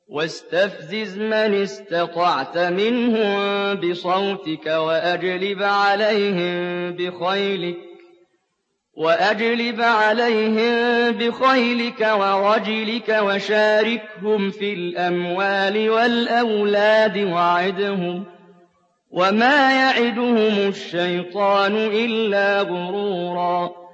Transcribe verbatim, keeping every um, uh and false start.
وَاسْتَفْزِزْ مَنِ اسْتَطَعْتَ مِنْهُم بِصَوْتِكَ وَأَجْلِبْ عَلَيْهِم بِخَيْلِكَ وَأَجْلِبْ عَلَيْهِم بِخَيْلِكَ وَرَجِلِكَ وَشَارِكْهُمْ فِي الْأَمْوَالِ وَالْأَوْلَادِ وَعِدْهُمْ ۚ وَمَا يَعِدُهُمُ الشَّيْطَانُ إِلَّا غُرُورًا